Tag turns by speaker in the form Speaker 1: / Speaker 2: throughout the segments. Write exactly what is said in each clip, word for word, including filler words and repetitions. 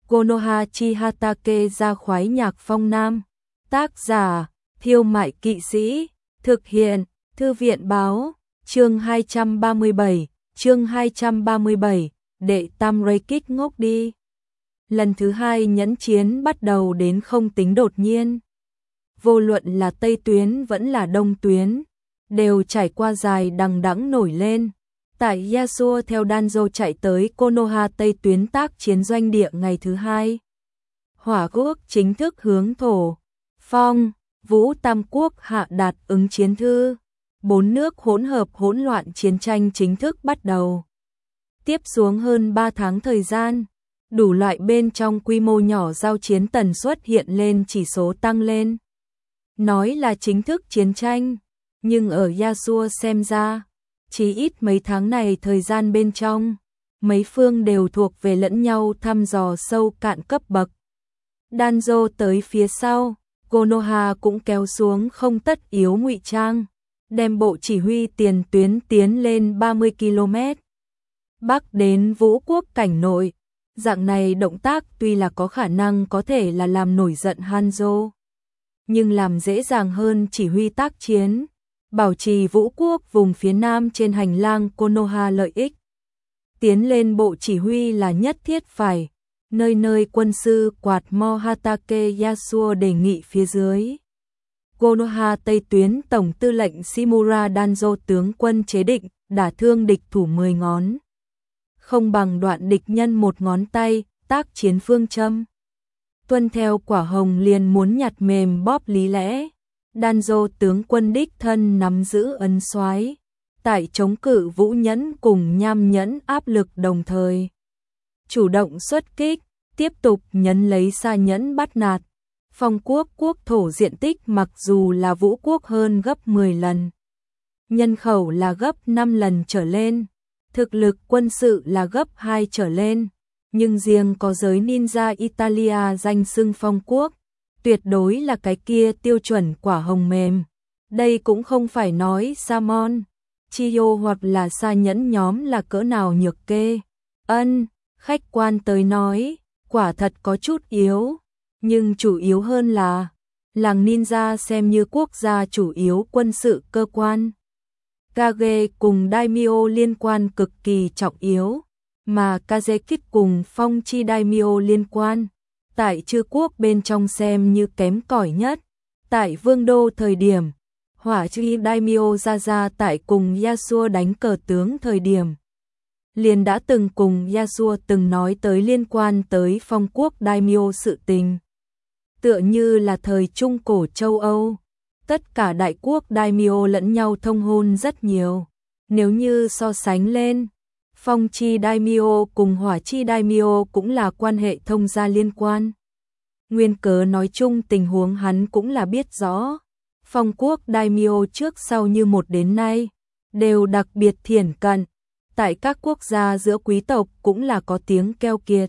Speaker 1: Konoha Chihatake ra khoái nhạc phong nam. Tác giả, Thiêu Mại Kỵ Sĩ. Thực hiện, Thư viện báo. Chương hai trăm ba mươi bảy, chương hai trăm ba mươi bảy, đệ tam Ray kích ngốc đi. Lần thứ hai nhẫn chiến bắt đầu đến không tính đột nhiên. Vô luận là Tây tuyến vẫn là Đông tuyến, đều trải qua dài đằng đẵng nổi lên. Tại Yasuo theo Danzo chạy tới Konoha Tây tuyến tác chiến doanh địa ngày thứ hai. Hỏa quốc chính thức hướng thổ, phong, vũ tam quốc hạ đạt ứng chiến thư. Bốn nước hỗn hợp hỗn loạn chiến tranh chính thức bắt đầu. Tiếp xuống hơn ba tháng thời gian, đủ loại bên trong quy mô nhỏ giao chiến tần suất hiện lên chỉ số tăng lên. Nói là chính thức chiến tranh, nhưng ở Yasuo xem ra, chỉ ít mấy tháng này thời gian bên trong, mấy phương đều thuộc về lẫn nhau thăm dò sâu cạn cấp bậc. Danzo tới phía sau, Konoha cũng kéo xuống không tất yếu ngụy trang, đem bộ chỉ huy tiền tuyến tiến lên ba mươi ki lô mét. Bắc đến Vũ quốc cảnh nội, dạng này động tác tuy là có khả năng có thể là làm nổi giận Hanzo, nhưng làm dễ dàng hơn chỉ huy tác chiến, bảo trì Vũ quốc vùng phía nam trên hành lang Konoha lợi ích. Tiến lên bộ chỉ huy là nhất thiết phải, nơi nơi quân sư quạt mo Hatake Yasuo đề nghị phía dưới. Konoha Tây tuyến tổng tư lệnh Shimura Danzo tướng quân chế định, đả thương địch thủ mười ngón. Không bằng đoạn địch nhân một ngón tay, tác chiến phương châm. Tuân theo quả hồng liền muốn nhặt mềm bóp lý lẽ. Danzo tướng quân đích thân nắm giữ ấn soái, tại chống cự Vũ Nhẫn cùng Nham Nhẫn áp lực đồng thời. Chủ động xuất kích, tiếp tục nhấn lấy Sa Nhẫn bắt nạt. Phong quốc quốc thổ diện tích mặc dù là Vũ quốc hơn gấp mười lần. Nhân khẩu là gấp năm lần trở lên. Thực lực quân sự là gấp hai trở lên. Nhưng riêng có giới ninja Italia danh xưng phong quốc, tuyệt đối là cái kia tiêu chuẩn quả hồng mềm. Đây cũng không phải nói Samon, Chiyo hoặc là Sa Nhẫn nhóm là cỡ nào nhược kê. Ân, khách quan tới nói, quả thật có chút yếu. Nhưng chủ yếu hơn là, làng ninja xem như quốc gia chủ yếu quân sự cơ quan. Kage cùng Daimyo liên quan cực kỳ trọng yếu, mà Kazekit cùng Phong Chi Daimyo liên quan, tại chư quốc bên trong xem như kém cỏi nhất. Tại Vương Đô thời điểm, Hỏa Chi Daimyo ra ra tại cùng Yasuo đánh cờ tướng thời điểm. Liền đã từng cùng Yasuo từng nói tới liên quan tới Phong quốc Daimyo sự tình. Tựa như là thời Trung Cổ châu Âu, tất cả đại quốc Daimyo lẫn nhau thông hôn rất nhiều. Nếu như so sánh lên, Phong Chi Daimyo cùng Hỏa Chi Daimyo cũng là quan hệ thông gia liên quan. Nguyên cớ nói chung tình huống hắn cũng là biết rõ. Phong quốc Daimyo trước sau như một đến nay, đều đặc biệt thiển cận. Tại các quốc gia giữa quý tộc cũng là có tiếng keo kiệt.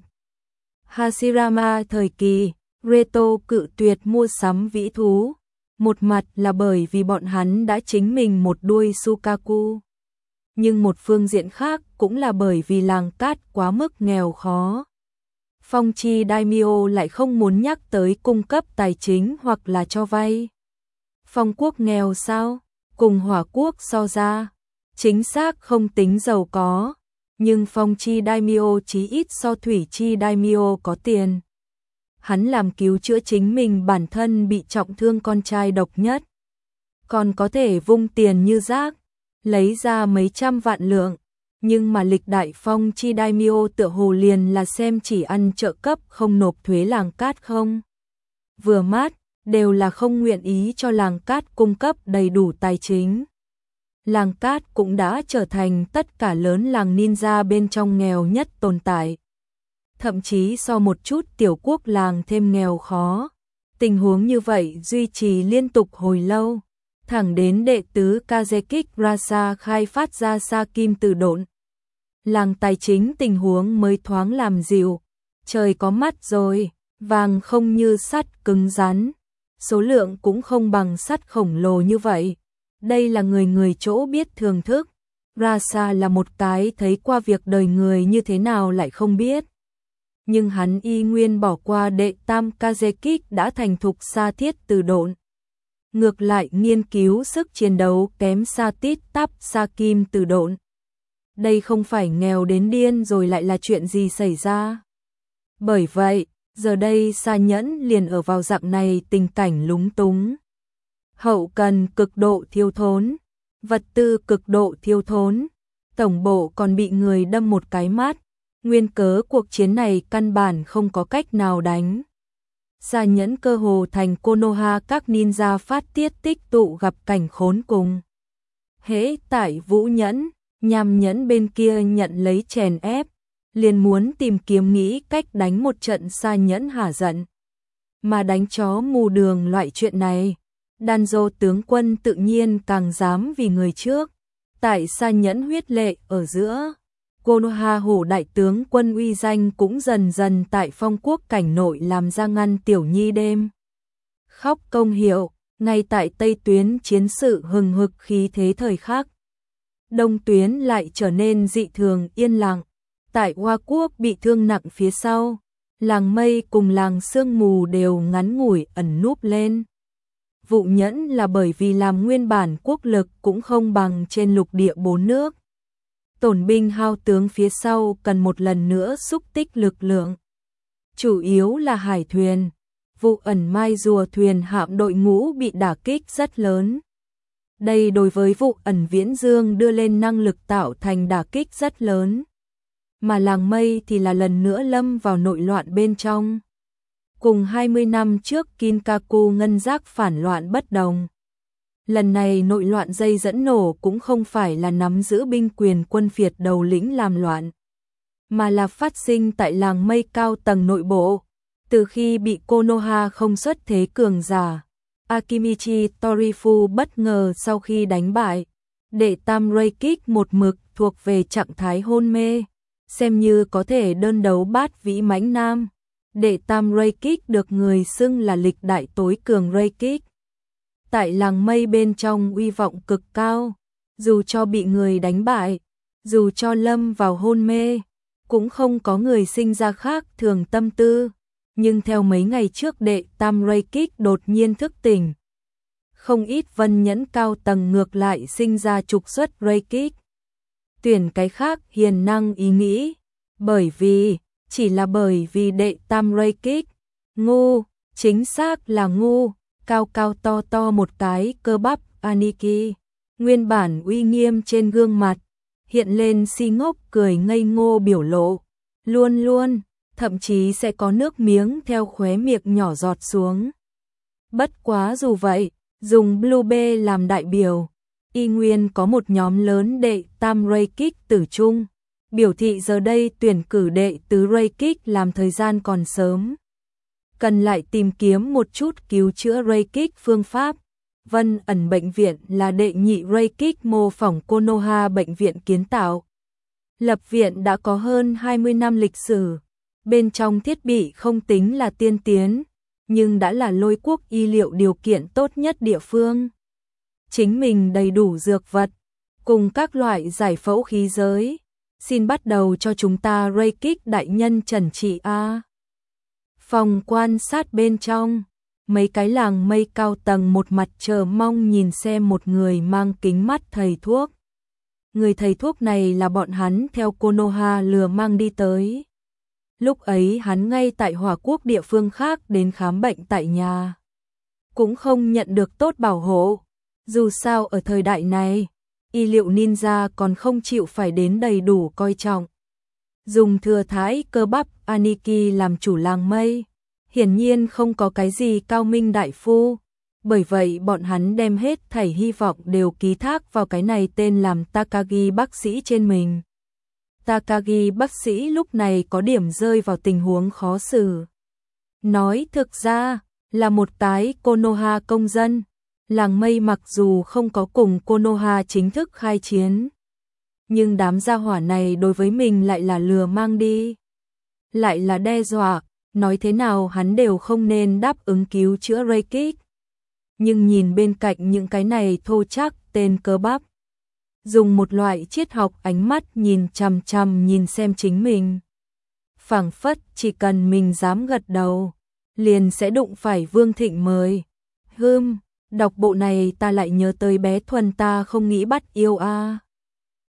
Speaker 1: Hashirama thời kỳ, Reto cự tuyệt mua sắm vĩ thú. Một mặt là bởi vì bọn hắn đã chính mình một đuôi Sukaku. Nhưng một phương diện khác cũng là bởi vì làng cát quá mức nghèo khó. Phong Chi Daimyo lại không muốn nhắc tới cung cấp tài chính hoặc là cho vay. Phong quốc nghèo sao? Cùng Hỏa quốc so ra, chính xác không tính giàu có, nhưng Phong Chi Daimyo chí ít so Thủy Chi Daimyo có tiền. Hắn làm cứu chữa chính mình bản thân bị trọng thương con trai độc nhất. Còn có thể vung tiền như rác, lấy ra mấy trăm vạn lượng. Nhưng mà lịch đại Phong Chi Daimyo tựa hồ liền là xem chỉ ăn trợ cấp không nộp thuế làng cát không. Vừa mát, đều là không nguyện ý cho làng cát cung cấp đầy đủ tài chính. Làng cát cũng đã trở thành tất cả lớn làng ninja bên trong nghèo nhất tồn tại. Thậm chí so một chút tiểu quốc làng thêm nghèo khó. Tình huống như vậy duy trì liên tục hồi lâu, thẳng đến đệ tứ Kazekik Rasa khai phát ra sa kim từ độn. Làng tài chính tình huống mới thoáng làm dịu, trời có mắt rồi, vàng không như sắt cứng rắn, số lượng cũng không bằng sắt khổng lồ như vậy. Đây là người người chỗ biết thưởng thức. Rasa là một cái thấy qua việc đời người như thế nào lại không biết. nhưng hắn y nguyên bỏ qua đệ tam Kazekik đã thành thục Sa Thiết Từ Độn. Ngược lại nghiên cứu sức chiến đấu kém Sa Tít Tắp Sa Kim Từ Độn. Đây không phải nghèo đến điên rồi lại là chuyện gì xảy ra. Bởi vậy, giờ đây Sa Nhẫn liền ở vào dạng này tình cảnh lúng túng. Hậu cần cực độ thiếu thốn, vật tư cực độ thiếu thốn, tổng bộ còn bị người đâm một cái mát, nguyên cớ cuộc chiến này căn bản không có cách nào đánh. Sa Nhẫn cơ hồ thành Konoha các ninja phát tiết tích tụ gặp cảnh khốn cùng. Hễ tại Vũ Nhẫn, Nham Nhẫn bên kia nhận lấy chèn ép, liền muốn tìm kiếm nghĩ cách đánh một trận Sa Nhẫn hả giận. Mà đánh chó mù đường loại chuyện này, Danzo tướng quân tự nhiên càng dám vì người trước. Tại Sa Nhẫn huyết lệ ở giữa, Konoha hổ đại tướng quân uy danh cũng dần dần tại phong quốc cảnh nội làm ra ngăn tiểu nhi đêm khóc công hiệu, ngay tại Tây tuyến chiến sự hừng hực khí thế thời khắc. Đông tuyến lại trở nên dị thường yên lặng, tại Hoa Quốc bị thương nặng phía sau, làng mây cùng làng sương mù đều ngắn ngủi ẩn núp lên. Vũ Nhẫn là bởi vì làm nguyên bản quốc lực cũng không bằng trên lục địa bốn nước. Tổn binh hao tướng phía sau cần một lần nữa xúc tích lực lượng. Chủ yếu là hải thuyền, Vụ Ẩn Mai rùa thuyền hạm đội ngũ bị đả kích rất lớn. Đây đối với Vụ Ẩn Viễn Dương đưa lên năng lực tạo thành đả kích rất lớn. Mà làng mây thì là lần nữa lâm vào nội loạn bên trong. Cùng hai mươi năm trước Kinkaku ngân giác phản loạn bất đồng. Lần này nội loạn dây dẫn nổ cũng không phải là nắm giữ binh quyền quân phiệt đầu lĩnh làm loạn, mà là phát sinh tại làng mây cao tầng nội bộ. Từ khi bị Konoha không xuất thế cường giả, Akimichi Torifu bất ngờ sau khi đánh bại, đệ tam Reikik một mực thuộc về trạng thái hôn mê, xem như có thể đơn đấu bát vĩ mãnh nam. Đệ tam Reikik được người xưng là lịch đại tối cường Reikik. Tại làng mây bên trong uy vọng cực cao, dù cho bị người đánh bại, dù cho lâm vào hôn mê, cũng không có người sinh ra khác thường tâm tư. Nhưng theo mấy ngày trước đệ tam Reikik đột nhiên thức tỉnh, không ít vân nhẫn cao tầng ngược lại sinh ra trục xuất Reikik. Tuyển cái khác hiền năng ý nghĩ, bởi vì, chỉ là bởi vì đệ tam Reikik, ngu, chính xác là ngu, cao cao to to một cái cơ bắp Aniki, nguyên bản uy nghiêm trên gương mặt, hiện lên si ngốc cười ngây ngô biểu lộ, luôn luôn, thậm chí sẽ có nước miếng theo khóe miệng nhỏ giọt xuống. Bất quá dù vậy, dùng Blue Bay làm đại biểu, y nguyên có một nhóm lớn đệ tam Reikik tử trung, biểu thị giờ đây tuyển cử đệ tứ Reikik làm thời gian còn sớm. Cần lại tìm kiếm một chút cứu chữa Reikik phương pháp. Vân Ẩn bệnh viện là đệ nhị Reikik mô phỏng Konoha bệnh viện kiến tạo. Lập viện đã có hơn hai mươi năm lịch sử. Bên trong thiết bị không tính là tiên tiến, nhưng đã là Lôi quốc y liệu điều kiện tốt nhất địa phương. Chính mình đầy đủ dược vật, cùng các loại giải phẫu khí giới. Xin bắt đầu cho chúng ta Reikik đại nhân trần trị A. Phòng quan sát bên trong, mấy cái làng mây cao tầng một mặt chờ mong nhìn xem một người mang kính mắt thầy thuốc. Người thầy thuốc này là bọn hắn theo Konoha lừa mang đi tới. Lúc ấy hắn ngay tại Hỏa Quốc địa phương khác đến khám bệnh tại nhà. Cũng không nhận được tốt bảo hộ. Dù sao ở thời đại này, y liệu ninja còn không chịu phải đến đầy đủ coi trọng. Dùng thừa thái cơ bắp Aniki làm chủ làng mây, hiển nhiên không có cái gì cao minh đại phu. Bởi vậy bọn hắn đem hết thảy hy vọng đều ký thác vào cái này tên làm Takagi bác sĩ trên mình. Takagi bác sĩ lúc này có điểm rơi vào tình huống khó xử. Nói thực ra, là một cái Konoha công dân, làng mây mặc dù không có cùng Konoha chính thức khai chiến, nhưng đám gia hỏa này đối với mình lại là lừa mang đi, lại là đe dọa, nói thế nào hắn đều không nên đáp ứng cứu chữa Reikik. Nhưng nhìn bên cạnh những cái này thô chắc tên cơ bắp, dùng một loại triết học ánh mắt nhìn chằm chằm nhìn xem chính mình. phảng phất chỉ cần mình dám gật đầu, liền sẽ đụng phải Vương Thịnh mời. Hừm, đọc bộ này ta lại nhớ tới bé Thuần ta không nghĩ bắt yêu a.